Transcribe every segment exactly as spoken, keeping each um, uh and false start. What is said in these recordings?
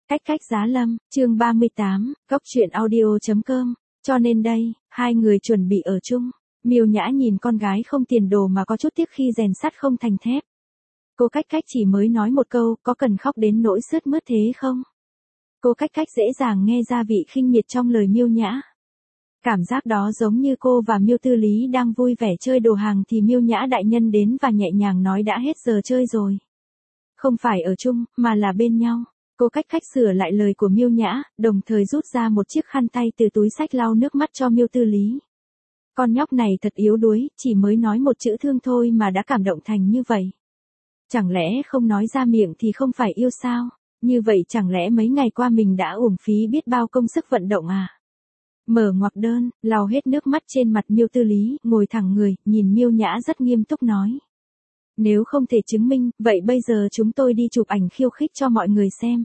Cách cách giá lâm, chương ba mươi tám, góc truyện audio.com, cho nên đây, hai người chuẩn bị ở chung. Miêu Nhã nhìn con gái không tiền đồ mà có chút tiếc khi rèn sắt không thành thép. Cô Cách Cách chỉ mới nói một câu, có cần khóc đến nỗi sướt mướt thế không? Cô Cách Cách dễ dàng nghe ra vị khinh miệt trong lời Miêu Nhã. Cảm giác đó giống như cô và Miêu Tư Lý đang vui vẻ chơi đồ hàng thì Miêu Nhã đại nhân đến và nhẹ nhàng nói đã hết giờ chơi rồi. Không phải ở chung, mà là bên nhau. Cô Cách Cách sửa lại lời của Miêu Nhã, đồng thời rút ra một chiếc khăn tay từ túi xách lau nước mắt cho Miêu Tư Lý. Con nhóc này thật yếu đuối, chỉ mới nói một chữ thương thôi mà đã cảm động thành như vậy. Chẳng lẽ không nói ra miệng thì không phải yêu sao? Như vậy chẳng lẽ mấy ngày qua mình đã uổng phí biết bao công sức vận động à? Mở ngoặc đơn, lau hết nước mắt trên mặt Miêu Tư Lý, ngồi thẳng người, nhìn Miêu Nhã rất nghiêm túc nói. Nếu không thể chứng minh, vậy bây giờ chúng tôi đi chụp ảnh khiêu khích cho mọi người xem.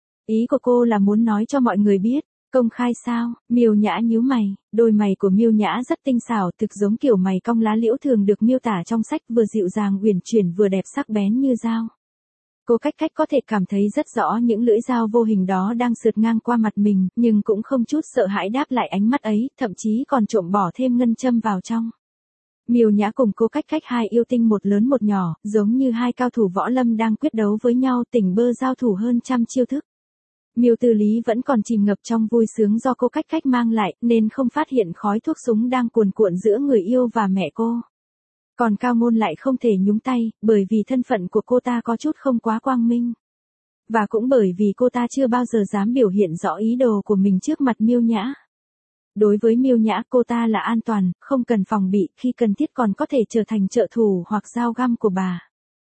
Ý của cô là muốn nói cho mọi người biết, công khai sao? Miêu Nhã nhíu mày, đôi mày của Miêu Nhã rất tinh xảo, thực giống kiểu mày cong lá liễu thường được miêu tả trong sách, vừa dịu dàng uyển chuyển vừa đẹp sắc bén như dao. Cô Cách Cách có thể cảm thấy rất rõ những lưỡi dao vô hình đó đang sượt ngang qua mặt mình, nhưng cũng không chút sợ hãi đáp lại ánh mắt ấy, thậm chí còn trộm bỏ thêm ngân châm vào trong. Miêu Nhã cùng Cô Cách Cách hai yêu tinh một lớn một nhỏ, giống như hai cao thủ võ lâm đang quyết đấu với nhau, tỉnh bơ giao thủ hơn trăm chiêu thức. Miêu Tư Lý vẫn còn chìm ngập trong vui sướng do Cô Cách Cách mang lại, nên không phát hiện khói thuốc súng đang cuồn cuộn giữa người yêu và mẹ cô. Còn Cao Ngôn lại không thể nhúng tay, bởi vì thân phận của cô ta có chút không quá quang minh. Và cũng bởi vì cô ta chưa bao giờ dám biểu hiện rõ ý đồ của mình trước mặt Miêu Nhã. Đối với Miêu Nhã, cô ta là an toàn, không cần phòng bị, khi cần thiết còn có thể trở thành trợ thủ hoặc dao găm của bà.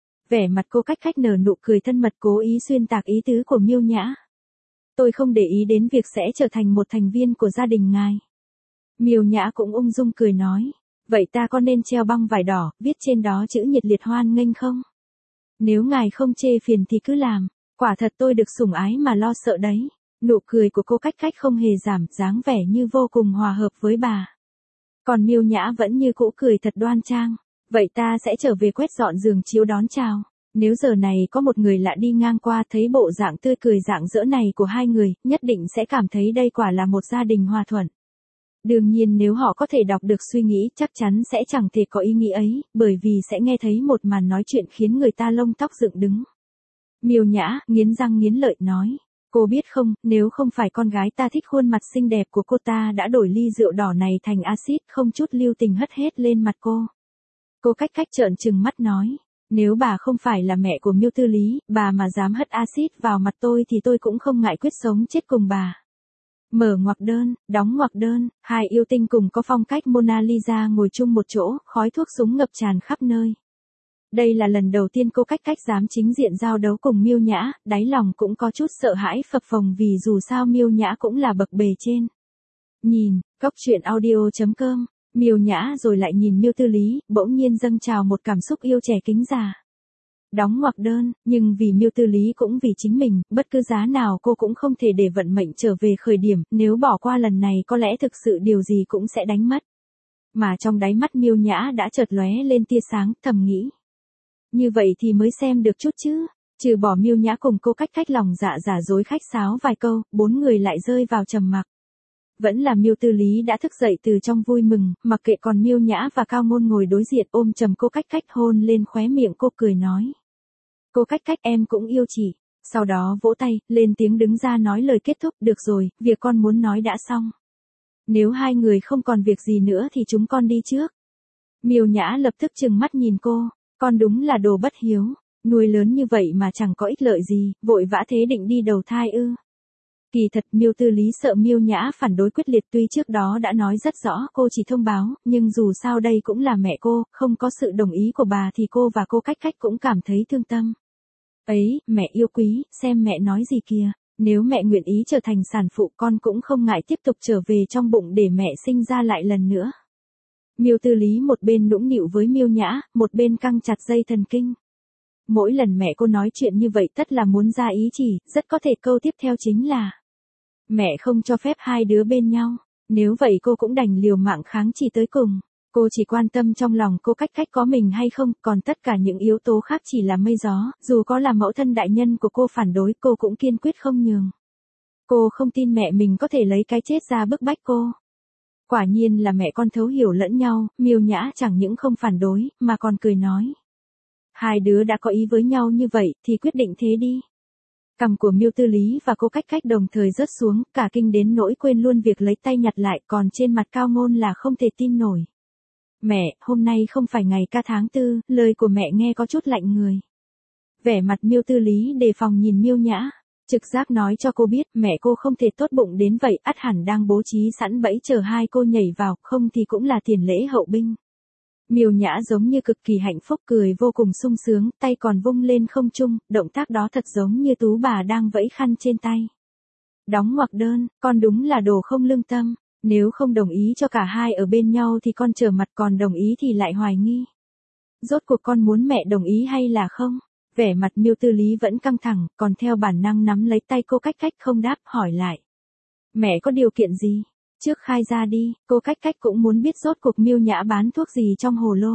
Vẻ mặt Cô Cách Cách nở nụ cười thân mật, cố ý xuyên tạc ý tứ của Miêu Nhã. Tôi không để ý đến việc sẽ trở thành một thành viên của gia đình ngài. Miêu Nhã cũng ung dung cười nói. Vậy ta có nên treo băng vải đỏ, viết trên đó chữ nhiệt liệt hoan nghênh không? Nếu ngài không chê phiền thì cứ làm, quả thật tôi được sủng ái mà lo sợ đấy. Nụ cười của Cô Cách Cách không hề giảm, dáng vẻ như vô cùng hòa hợp với bà. Còn Miêu Nhã vẫn như cũ cười thật đoan trang. Vậy ta sẽ trở về quét dọn giường chiếu đón chào. Nếu giờ này có một người lạ đi ngang qua thấy bộ dạng tươi cười rạng rỡ này của hai người, nhất định sẽ cảm thấy đây quả là một gia đình hòa thuận. Đương nhiên nếu họ có thể đọc được suy nghĩ, chắc chắn sẽ chẳng thể có ý nghĩ ấy, bởi vì sẽ nghe thấy một màn nói chuyện khiến người ta lông tóc dựng đứng. Miêu Nhã, nghiến răng nghiến lợi nói. Cô biết không, nếu không phải con gái ta thích khuôn mặt xinh đẹp của cô ta đã đổi ly rượu đỏ này thành axit, không chút lưu tình hất hết lên mặt cô. Cô Cách Cách trợn trừng mắt nói. Nếu bà không phải là mẹ của Miêu Tư Lý, bà mà dám hất axit vào mặt tôi thì tôi cũng không ngại quyết sống chết cùng bà. Mở ngoặc đơn, đóng ngoặc đơn, hai yêu tinh cùng có phong cách Mona Lisa ngồi chung một chỗ, khói thuốc súng ngập tràn khắp nơi. Đây là lần đầu tiên Cô Cách Cách dám chính diện giao đấu cùng Miêu Nhã, đáy lòng cũng có chút sợ hãi phập phồng vì dù sao Miêu Nhã cũng là bậc bề trên. Nhìn, góc truyện audio.com, Miêu Nhã rồi lại nhìn Miêu Tư Lý, bỗng nhiên dâng trào một cảm xúc yêu trẻ kính già. Đóng ngoặc đơn, nhưng vì Miêu Tư Lý cũng vì chính mình, bất cứ giá nào cô cũng không thể để vận mệnh trở về khởi điểm, nếu bỏ qua lần này có lẽ thực sự điều gì cũng sẽ đánh mất. Mà trong đáy mắt Miêu Nhã đã chợt lóe lên tia sáng, thầm nghĩ. Như vậy thì mới xem được chút chứ, trừ bỏ Miêu Nhã cùng Cô Cách Cách lòng dạ giả dối khách sáo vài câu, bốn người lại rơi vào trầm mặc. Vẫn là Miêu Tư Lý đã thức dậy từ trong vui mừng, mặc kệ còn Miêu Nhã và Cao Ngôn ngồi đối diện ôm chầm Cô Cách Cách hôn lên khóe miệng cô cười nói. Cô Cách Cách em cũng yêu chị, sau đó vỗ tay, lên tiếng đứng ra nói lời kết thúc, được rồi, việc con muốn nói đã xong. Nếu hai người không còn việc gì nữa thì chúng con đi trước. Miêu Nhã lập tức trừng mắt nhìn cô, con đúng là đồ bất hiếu, nuôi lớn như vậy mà chẳng có ích lợi gì, vội vã thế định đi đầu thai ư. Kỳ thật Miêu Tư Lý sợ Miêu Nhã phản đối quyết liệt, tuy trước đó đã nói rất rõ cô chỉ thông báo, nhưng dù sao đây cũng là mẹ cô, không có sự đồng ý của bà thì cô và Cô Cách Cách cũng cảm thấy thương tâm. Ấy, mẹ yêu quý, xem mẹ nói gì kìa, nếu mẹ nguyện ý trở thành sản phụ con cũng không ngại tiếp tục trở về trong bụng để mẹ sinh ra lại lần nữa. Miêu Tư Lý một bên nũng nịu với Miêu Nhã, một bên căng chặt dây thần kinh. Mỗi lần mẹ cô nói chuyện như vậy tất là muốn ra ý chỉ, rất có thể câu tiếp theo chính là mẹ không cho phép hai đứa bên nhau, nếu vậy cô cũng đành liều mạng kháng chỉ tới cùng. Cô chỉ quan tâm trong lòng cô Cách Cách có mình hay không, còn tất cả những yếu tố khác chỉ là mây gió, dù có là mẫu thân đại nhân của cô phản đối cô cũng kiên quyết không nhường. Cô không tin mẹ mình có thể lấy cái chết ra bức bách cô. Quả nhiên là mẹ con thấu hiểu lẫn nhau, Miêu Nhã chẳng những không phản đối, mà còn cười nói. Hai đứa đã có ý với nhau như vậy, thì quyết định thế đi. Cằm của Miêu Tư Lý và cô Cách Cách đồng thời rớt xuống, cả kinh đến nỗi quên luôn việc lấy tay nhặt lại, còn trên mặt Cao Ngôn là không thể tin nổi. Mẹ, hôm nay không phải ngày ca tháng tư, lời của mẹ nghe có chút lạnh người. Vẻ mặt Miêu Tư Lý đề phòng nhìn Miêu Nhã, trực giác nói cho cô biết mẹ cô không thể tốt bụng đến vậy, ắt hẳn đang bố trí sẵn bẫy chờ hai cô nhảy vào, không thì cũng là tiền lễ hậu binh. Miêu Nhã giống như cực kỳ hạnh phúc cười vô cùng sung sướng, tay còn vung lên không trung, động tác đó thật giống như tú bà đang vẫy khăn trên tay. Đóng ngoặc đơn, con đúng là đồ không lương tâm, nếu không đồng ý cho cả hai ở bên nhau thì con trở mặt, còn đồng ý thì lại hoài nghi. Rốt cuộc con muốn mẹ đồng ý hay là không? Vẻ mặt Miêu Tư Lý vẫn căng thẳng, còn theo bản năng nắm lấy tay cô Cách Cách không đáp, hỏi lại. Mẹ có điều kiện gì? Trước khai ra đi, cô Cách Cách cũng muốn biết rốt cuộc Miêu Nhã bán thuốc gì trong hồ lô.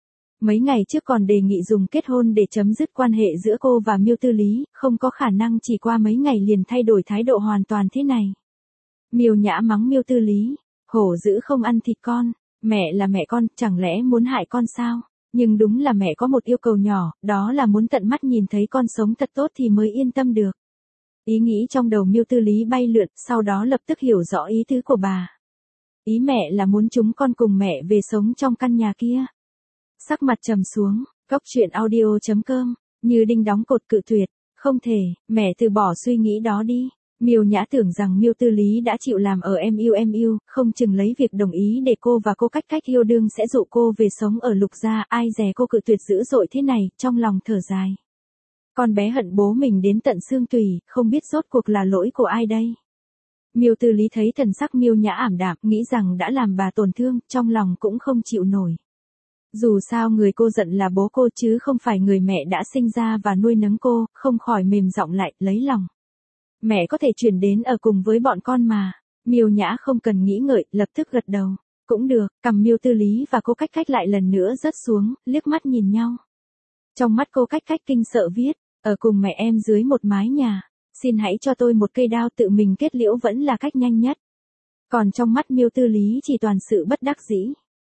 Mấy ngày trước còn đề nghị dùng kết hôn để chấm dứt quan hệ giữa cô và Miêu Tư Lý, không có khả năng chỉ qua mấy ngày liền thay đổi thái độ hoàn toàn thế này. Miêu Nhã mắng Miêu Tư Lý, hổ dữ không ăn thịt con, mẹ là mẹ con, chẳng lẽ muốn hại con sao? Nhưng đúng là mẹ có một yêu cầu nhỏ, đó là muốn tận mắt nhìn thấy con sống thật tốt thì mới yên tâm được. Ý nghĩ trong đầu Miêu Tư Lý bay lượn, sau đó lập tức hiểu rõ ý tứ của bà. Ý mẹ là muốn chúng con cùng mẹ về sống trong căn nhà kia. Sắc mặt trầm xuống, Cóc truyện audio chấm com, như đinh đóng cột cự tuyệt, không thể, mẹ từ bỏ suy nghĩ đó đi. Miêu Nhã tưởng rằng Miêu Tư Lý đã chịu làm ở em yêu em yêu, không chừng lấy việc đồng ý để cô và cô Cách Cách yêu đương sẽ dụ cô về sống ở Lục gia, ai dè cô cự tuyệt dữ dội thế này, trong lòng thở dài. Con bé hận bố mình đến tận xương tủy, không biết rốt cuộc là lỗi của ai đây. Miêu Tư Lý thấy thần sắc Miêu Nhã ảm đạm, nghĩ rằng đã làm bà tổn thương, trong lòng cũng không chịu nổi. Dù sao người cô giận là bố cô chứ không phải người mẹ đã sinh ra và nuôi nấng cô, không khỏi mềm giọng lại, lấy lòng. Mẹ có thể chuyển đến ở cùng với bọn con mà. Miêu Nhã không cần nghĩ ngợi, lập tức gật đầu. Cũng được, cằm Miêu Tư Lý và cô Cách Cách lại lần nữa rớt xuống, liếc mắt nhìn nhau. Trong mắt cô Cách Cách kinh sợ viết, ở cùng mẹ em dưới một mái nhà. Xin hãy cho tôi một cây đao tự mình kết liễu vẫn là cách nhanh nhất. Còn trong mắt Miêu Tư Lý chỉ toàn sự bất đắc dĩ.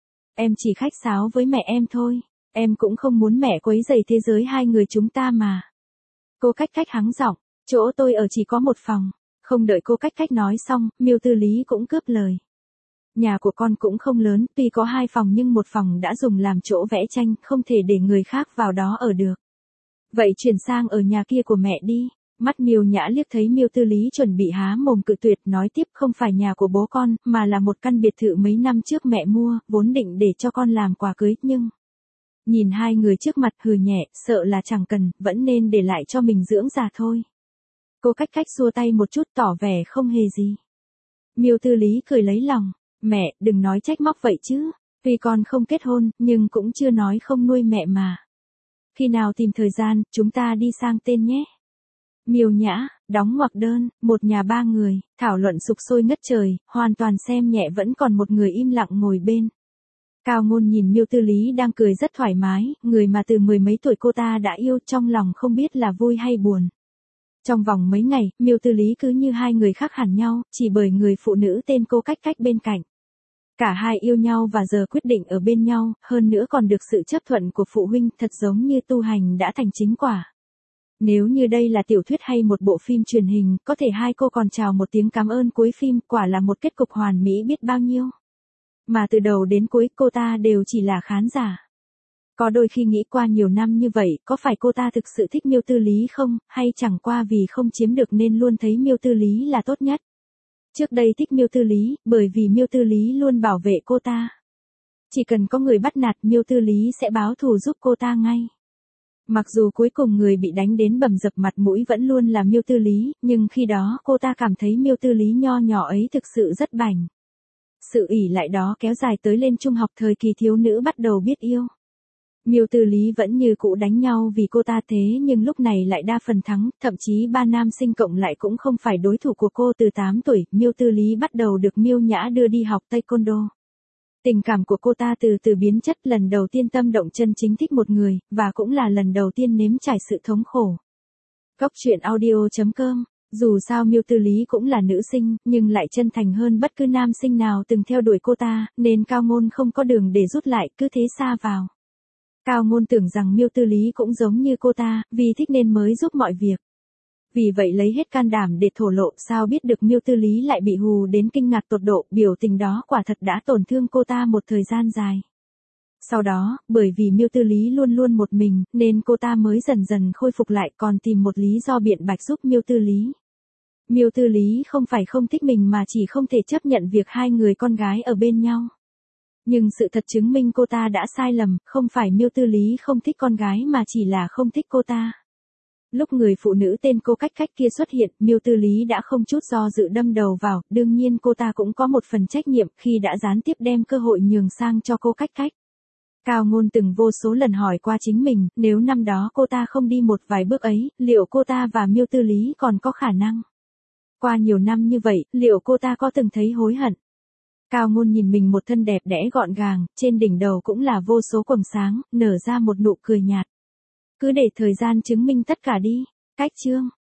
Em chỉ khách sáo với mẹ em thôi. Em cũng không muốn mẹ quấy rầy thế giới hai người chúng ta mà. Cô Cách Cách hắng giọng. Chỗ tôi ở chỉ có một phòng. Không đợi cô Cách Cách nói xong, Miêu Tư Lý cũng cướp lời. Nhà của con cũng không lớn, tuy có hai phòng nhưng một phòng đã dùng làm chỗ vẽ tranh, không thể để người khác vào đó ở được. Vậy chuyển sang ở nhà kia của mẹ đi. Mắt Miêu Nhã liếc thấy Miêu Tư Lý chuẩn bị há mồm cự tuyệt, nói tiếp, không phải nhà của bố con, mà là một căn biệt thự mấy năm trước mẹ mua, vốn định để cho con làm quà cưới, nhưng... Nhìn hai người trước mặt hừ nhẹ, sợ là chẳng cần, vẫn nên để lại cho mình dưỡng già thôi. Cô Cách Cách xua tay một chút tỏ vẻ không hề gì. Miêu Tư Lý cười lấy lòng, mẹ, đừng nói trách móc vậy chứ, tuy con không kết hôn, nhưng cũng chưa nói không nuôi mẹ mà. Khi nào tìm thời gian, chúng ta đi sang tên nhé. Miêu Nhã, đóng ngoặc đơn, một nhà ba người, thảo luận sục sôi ngất trời, hoàn toàn xem nhẹ vẫn còn một người im lặng ngồi bên. Cao Ngôn nhìn Miêu Tư Lý đang cười rất thoải mái, người mà từ mười mấy tuổi cô ta đã yêu, trong lòng không biết là vui hay buồn. Trong vòng mấy ngày, Miêu Tư Lý cứ như hai người khác hẳn nhau, chỉ bởi người phụ nữ tên cô Cách Cách bên cạnh. Cả hai yêu nhau và giờ quyết định ở bên nhau, hơn nữa còn được sự chấp thuận của phụ huynh, thật giống như tu hành đã thành chính quả. Nếu như đây là tiểu thuyết hay một bộ phim truyền hình, có thể hai cô còn chào một tiếng cảm ơn cuối phim, quả là một kết cục hoàn mỹ biết bao nhiêu. Mà từ đầu đến cuối cô ta đều chỉ là khán giả. Có đôi khi nghĩ qua nhiều năm như vậy, có phải cô ta thực sự thích Miêu Tư Lý không, hay chẳng qua vì không chiếm được nên luôn thấy Miêu Tư Lý là tốt nhất. Trước đây thích Miêu Tư Lý, bởi vì Miêu Tư Lý luôn bảo vệ cô ta. Chỉ cần có người bắt nạt Miêu Tư Lý sẽ báo thù giúp cô ta ngay. Mặc dù cuối cùng người bị đánh đến bầm dập mặt mũi vẫn luôn là Miêu Tư Lý, nhưng khi đó cô ta cảm thấy Miêu Tư Lý nho nhỏ ấy thực sự rất bảnh. Sự ỷ lại đó kéo dài tới lên trung học, thời kỳ thiếu nữ bắt đầu biết yêu. Miêu Tư Lý vẫn như cũ đánh nhau vì cô ta, thế nhưng lúc này lại đa phần thắng, thậm chí ba nam sinh cộng lại cũng không phải đối thủ của cô. Từ tám tuổi, Miêu Tư Lý bắt đầu được Miêu Nhã đưa đi học taekwondo. Tình cảm của cô ta từ từ biến chất, lần đầu tiên tâm động chân chính thích một người, và cũng là lần đầu tiên nếm trải sự thống khổ. Góc truyện audio chấm com. Dù sao Miêu Tư Lý cũng là nữ sinh, nhưng lại chân thành hơn bất cứ nam sinh nào từng theo đuổi cô ta, nên Cao Ngôn không có đường để rút lại, cứ thế sa vào. Cao Ngôn tưởng rằng Miêu Tư Lý cũng giống như cô ta, vì thích nên mới giúp mọi việc. Vì vậy lấy hết can đảm để thổ lộ, sao biết được Miêu Tư Lý lại bị hù đến kinh ngạc tột độ, biểu tình đó quả thật đã tổn thương cô ta một thời gian dài. Sau đó, bởi vì Miêu Tư Lý luôn luôn một mình, nên cô ta mới dần dần khôi phục lại, còn tìm một lý do biện bạch giúp Miêu Tư Lý. Miêu Tư Lý không phải không thích mình mà chỉ không thể chấp nhận việc hai người con gái ở bên nhau. Nhưng sự thật chứng minh cô ta đã sai lầm, không phải Miêu Tư Lý không thích con gái mà chỉ là không thích cô ta. Lúc người phụ nữ tên Cô Cách Cách kia xuất hiện, Miêu Tư Lý đã không chút do dự đâm đầu vào, đương nhiên cô ta cũng có một phần trách nhiệm khi đã gián tiếp đem cơ hội nhường sang cho Cô Cách Cách. Cao Ngôn từng vô số lần hỏi qua chính mình, nếu năm đó cô ta không đi một vài bước ấy, liệu cô ta và Miêu Tư Lý còn có khả năng? Qua nhiều năm như vậy, liệu cô ta có từng thấy hối hận? Cao Ngôn nhìn mình một thân đẹp đẽ gọn gàng, trên đỉnh đầu cũng là vô số quầng sáng, nở ra một nụ cười nhạt. Cứ để thời gian chứng minh tất cả đi. Cách chương